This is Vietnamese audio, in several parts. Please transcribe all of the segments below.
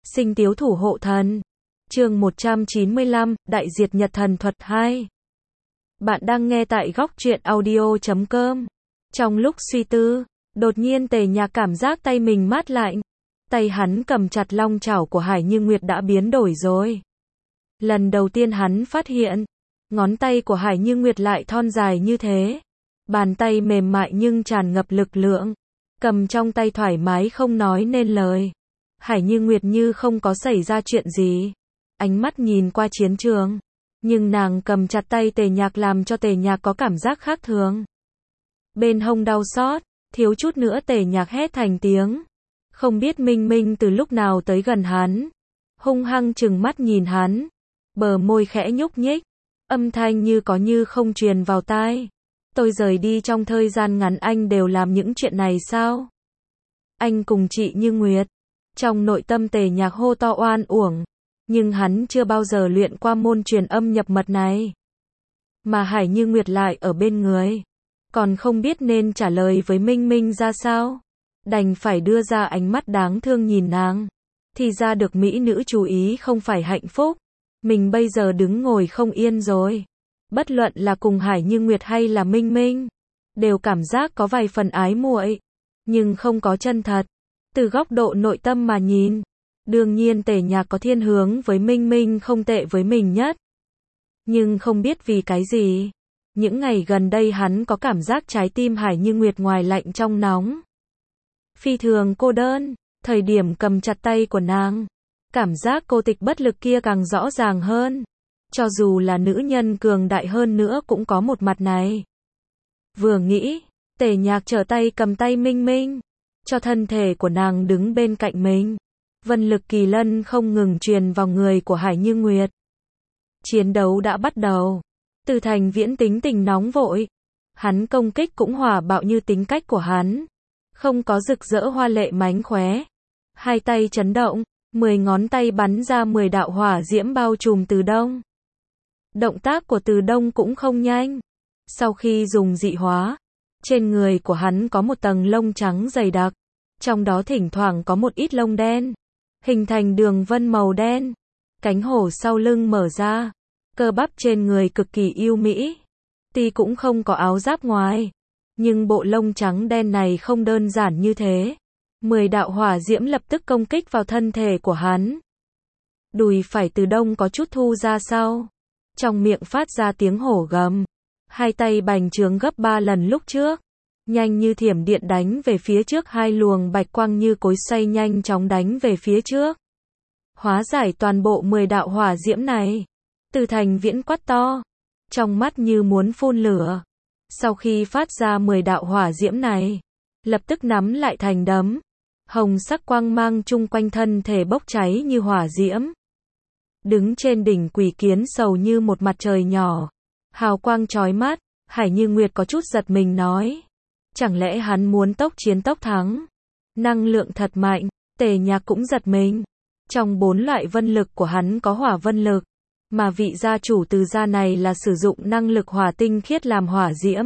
Sinh tiếu thủ hộ thần. Chương 195, Đại diệt Nhật thần thuật 2. Bạn đang nghe tại góc truyện audio.com. Trong lúc suy tư, đột nhiên Tề Nhạc cảm giác tay mình mát lạnh. Tay hắn cầm chặt long chảo của Hải Như Nguyệt đã biến đổi rồi. Lần đầu tiên hắn phát hiện, ngón tay của Hải Như Nguyệt lại thon dài như thế. Bàn tay mềm mại nhưng tràn ngập lực lượng. Cầm trong tay thoải mái không nói nên lời. Hải Như Nguyệt như không có xảy ra chuyện gì. Ánh mắt nhìn qua chiến trường. Nhưng nàng cầm chặt tay Tề Nhạc làm cho Tề Nhạc có cảm giác khác thường. Bên hông đau xót, thiếu chút nữa Tề Nhạc hét thành tiếng. Không biết Minh Minh từ lúc nào tới gần hắn. Hung hăng trừng mắt nhìn hắn. Bờ môi khẽ nhúc nhích. Âm thanh như có như không truyền vào tai. Tôi rời đi trong thời gian ngắn anh đều làm những chuyện này sao? Anh cùng chị Như Nguyệt. Trong nội tâm Tề Nhạc hô to oan uổng. Nhưng hắn chưa bao giờ luyện qua môn truyền âm nhập mật này. Mà Hải Như Nguyệt lại ở bên người. Còn không biết nên trả lời với Minh Minh ra sao. Đành phải đưa ra ánh mắt đáng thương nhìn nàng. Thì ra được mỹ nữ chú ý không phải hạnh phúc. Mình bây giờ đứng ngồi không yên rồi. Bất luận là cùng Hải Như Nguyệt hay là Minh Minh. Đều cảm giác có vài phần ái muội. Nhưng không có chân thật. Từ góc độ nội tâm mà nhìn. Đương nhiên Tề Nhạc có thiên hướng với Minh Minh không tệ với mình nhất. Nhưng không biết vì cái gì. Những ngày gần đây hắn có cảm giác trái tim Hải Như Nguyệt ngoài lạnh trong nóng. Phi thường cô đơn. Thời điểm cầm chặt tay của nàng. Cảm giác cô tịch bất lực kia càng rõ ràng hơn. Cho dù là nữ nhân cường đại hơn nữa cũng có một mặt này. Vừa nghĩ, Tề Nhạc trở tay cầm tay Minh Minh. Cho thân thể của nàng đứng bên cạnh mình. Vân lực kỳ lân không ngừng truyền vào người của Hải Như Nguyệt. Chiến đấu đã bắt đầu. Từ Thành Viễn tính tình nóng vội. Hắn công kích cũng hỏa bạo như tính cách của hắn. Không có rực rỡ hoa lệ mánh khóe. Hai tay chấn động, 10 ngón tay bắn ra 10 đạo hỏa diễm bao trùm Từ Đông. Động tác của Từ Đông cũng không nhanh. Sau khi dùng dị hóa, trên người của hắn có một tầng lông trắng dày đặc. Trong đó thỉnh thoảng có một ít lông đen. Hình thành đường vân màu đen. Cánh hổ sau lưng mở ra. Cơ bắp trên người cực kỳ yêu mỹ. Tuy cũng không có áo giáp ngoài. Nhưng bộ lông trắng đen này không đơn giản như thế. 10 đạo hỏa diễm lập tức công kích vào thân thể của hắn. Đùi phải Từ Đông có chút thu ra sau. Trong miệng phát ra tiếng hổ gầm. Hai tay bành trướng gấp 3 lần lúc trước. Nhanh như thiểm điện đánh về phía trước, hai luồng bạch quang như cối xay nhanh chóng đánh về phía trước. Hóa giải toàn bộ 10 đạo hỏa diễm này. Từ Thành Viễn quát to. Trong mắt như muốn phun lửa. Sau khi phát ra 10 đạo hỏa diễm này. Lập tức nắm lại thành đấm. Hồng sắc quang mang chung quanh thân thể bốc cháy như hỏa diễm. Đứng trên đỉnh Quỷ Kiến Sầu như một mặt trời nhỏ. Hào quang chói mắt. Hải Như Nguyệt có chút giật mình nói. Chẳng lẽ hắn muốn tốc chiến tốc thắng? Năng lượng thật mạnh. Tề Nhạc cũng giật mình. Trong 4 loại vân lực của hắn có hỏa vân lực. Mà vị gia chủ Từ gia này là sử dụng năng lực hỏa tinh khiết làm hỏa diễm.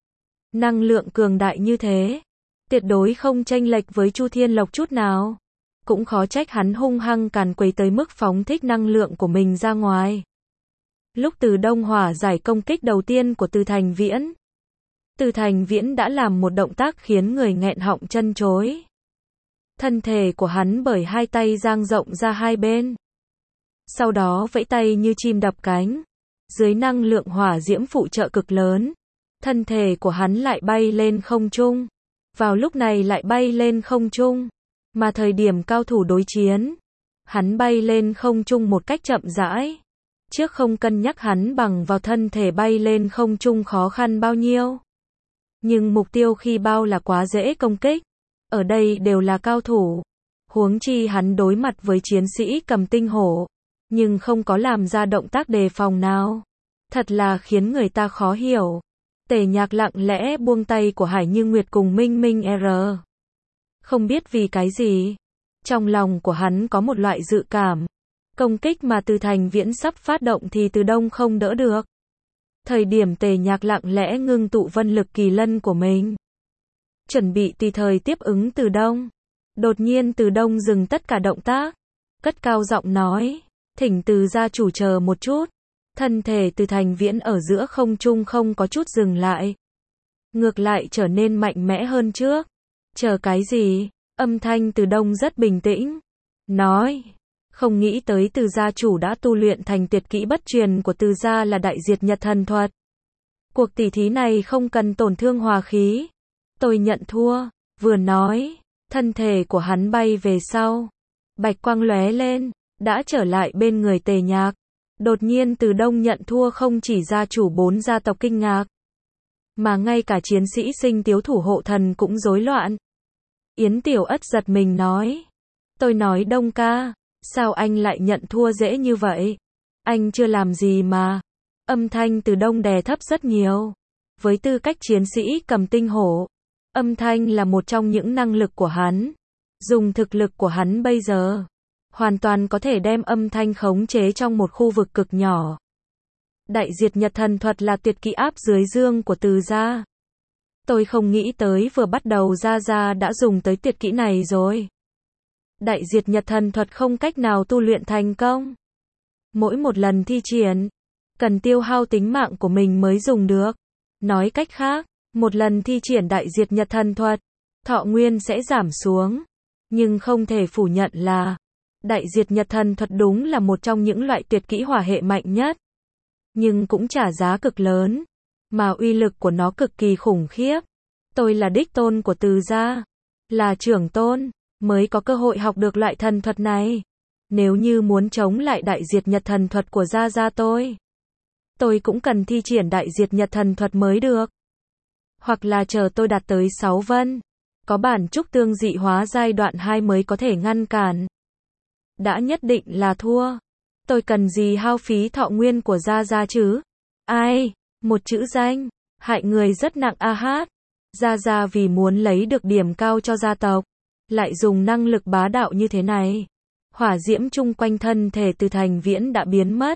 Năng lượng cường đại như thế. Tuyệt đối không chênh lệch với Chu Thiên Lộc chút nào. Cũng khó trách hắn hung hăng càn quấy tới mức phóng thích năng lượng của mình ra ngoài. Lúc Từ Đông hỏa giải công kích đầu tiên của Từ Thành Viễn. Từ Thành Viễn đã làm một động tác khiến người nghẹn họng chân chối. Thân thể của hắn bởi hai tay dang rộng ra hai bên. Sau đó vẫy tay như chim đập cánh. Dưới năng lượng hỏa diễm phụ trợ cực lớn. Thân thể của hắn lại bay lên không trung. Vào lúc này lại bay lên không trung. Mà thời điểm cao thủ đối chiến. Hắn bay lên không trung một cách chậm rãi. Trước không cân nhắc hắn bằng vào thân thể bay lên không trung khó khăn bao nhiêu. Nhưng mục tiêu khi bao là quá dễ công kích. Ở đây đều là cao thủ. Huống chi hắn đối mặt với chiến sĩ cầm tinh hổ. Nhưng không có làm ra động tác đề phòng nào. Thật là khiến người ta khó hiểu. Tề Nhạc lặng lẽ buông tay của Hải Như Nguyệt cùng Minh Minh R. Không biết vì cái gì. Trong lòng của hắn có một loại dự cảm. Công kích mà Từ Thành Viễn sắp phát động thì Từ Đông không đỡ được. Thời điểm Tề Nhạc lặng lẽ ngưng tụ vân lực kỳ lân của mình. Chuẩn bị tùy thời tiếp ứng Từ Đông. Đột nhiên Từ Đông dừng tất cả động tác. cất cao giọng nói, thỉnh Từ gia chủ chờ một chút. Thân thể Từ Thành Viễn ở giữa không trung không có chút dừng lại. Ngược lại trở nên mạnh mẽ hơn trước. Chờ cái gì? Âm thanh Từ Đông rất bình tĩnh. Nói, không nghĩ tới Từ gia chủ đã tu luyện thành tuyệt kỹ bất truyền của Từ gia là đại diệt nhật thần thuật. Cuộc tỉ thí này không cần tổn thương hòa khí. Tôi nhận thua. Vừa nói, thân thể của hắn bay về sau. Bạch quang lóe lên, đã trở lại bên người Tề Nhạc. Đột nhiên Từ Đông nhận thua không chỉ gia chủ 4 gia tộc kinh ngạc, mà ngay cả chiến sĩ Sinh Tiếu thủ hộ thần cũng rối loạn. Yến Tiểu Ất giật mình nói, tôi nói Đông ca, sao anh lại nhận thua dễ như vậy? Anh chưa làm gì mà. Âm thanh Từ Đông đè thấp rất nhiều. Với tư cách chiến sĩ cầm tinh hổ, âm thanh là một trong những năng lực của hắn. Dùng thực lực của hắn bây giờ, hoàn toàn có thể đem âm thanh khống chế trong một khu vực cực nhỏ. Đại diệt nhật thần thuật là tuyệt kỹ áp dưới dương của Từ gia. Tôi không nghĩ tới vừa bắt đầu Gia đã dùng tới tuyệt kỹ này rồi. Đại diệt nhật thần thuật không cách nào tu luyện thành công. Mỗi một lần thi triển, cần tiêu hao tính mạng của mình mới dùng được. Nói cách khác, một lần thi triển đại diệt nhật thần thuật, thọ nguyên sẽ giảm xuống. Nhưng không thể phủ nhận là, đại diệt nhật thần thuật đúng là một trong những loại tuyệt kỹ hỏa hệ mạnh nhất. Nhưng cũng trả giá cực lớn, mà uy lực của nó cực kỳ khủng khiếp. Tôi là đích tôn của Từ gia, là trưởng tôn, mới có cơ hội học được loại thần thuật này. Nếu như muốn chống lại đại diệt nhật thần thuật của Gia tôi cũng cần thi triển đại diệt nhật thần thuật mới được. Hoặc là chờ tôi đạt tới 6 vân, có bản trúc tương dị hóa giai đoạn 2 mới có thể ngăn cản. Đã nhất định là thua. Tôi cần gì hao phí thọ nguyên của Gia chứ? Ai? Một chữ danh, hại người rất nặng a hát. Gia vì muốn lấy được điểm cao cho gia tộc, lại dùng năng lực bá đạo như thế này. Hỏa diễm chung quanh thân thể Từ Thành Viễn đã biến mất.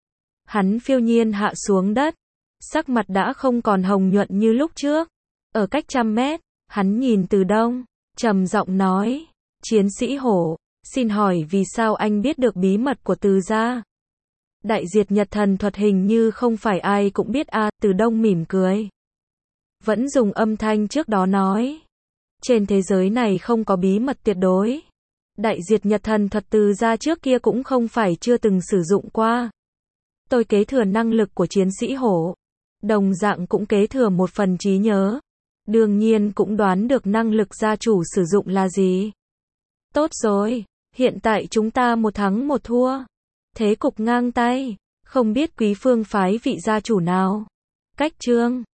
Hắn phiêu nhiên hạ xuống đất, sắc mặt đã không còn hồng nhuận như lúc trước. Ở cách 100 mét, hắn nhìn Từ Đông, trầm giọng nói, chiến sĩ hổ, xin hỏi vì sao anh biết được bí mật của Từ gia? Đại diệt nhật thần thuật hình như không phải ai cũng biết a. Từ Đông mỉm cười, vẫn dùng âm thanh trước đó nói, trên thế giới này không có bí mật tuyệt đối. Đại diệt nhật thần thuật Từ gia trước kia cũng không phải chưa từng sử dụng qua. Tôi kế thừa năng lực của chiến sĩ hổ, đồng dạng cũng kế thừa một phần trí nhớ. Đương nhiên cũng đoán được năng lực gia chủ sử dụng là gì. Tốt rồi, hiện tại chúng ta 1 thắng 1 thua. Thế cục ngang tay, không biết quý phương phái vị gia chủ nào. Cách chương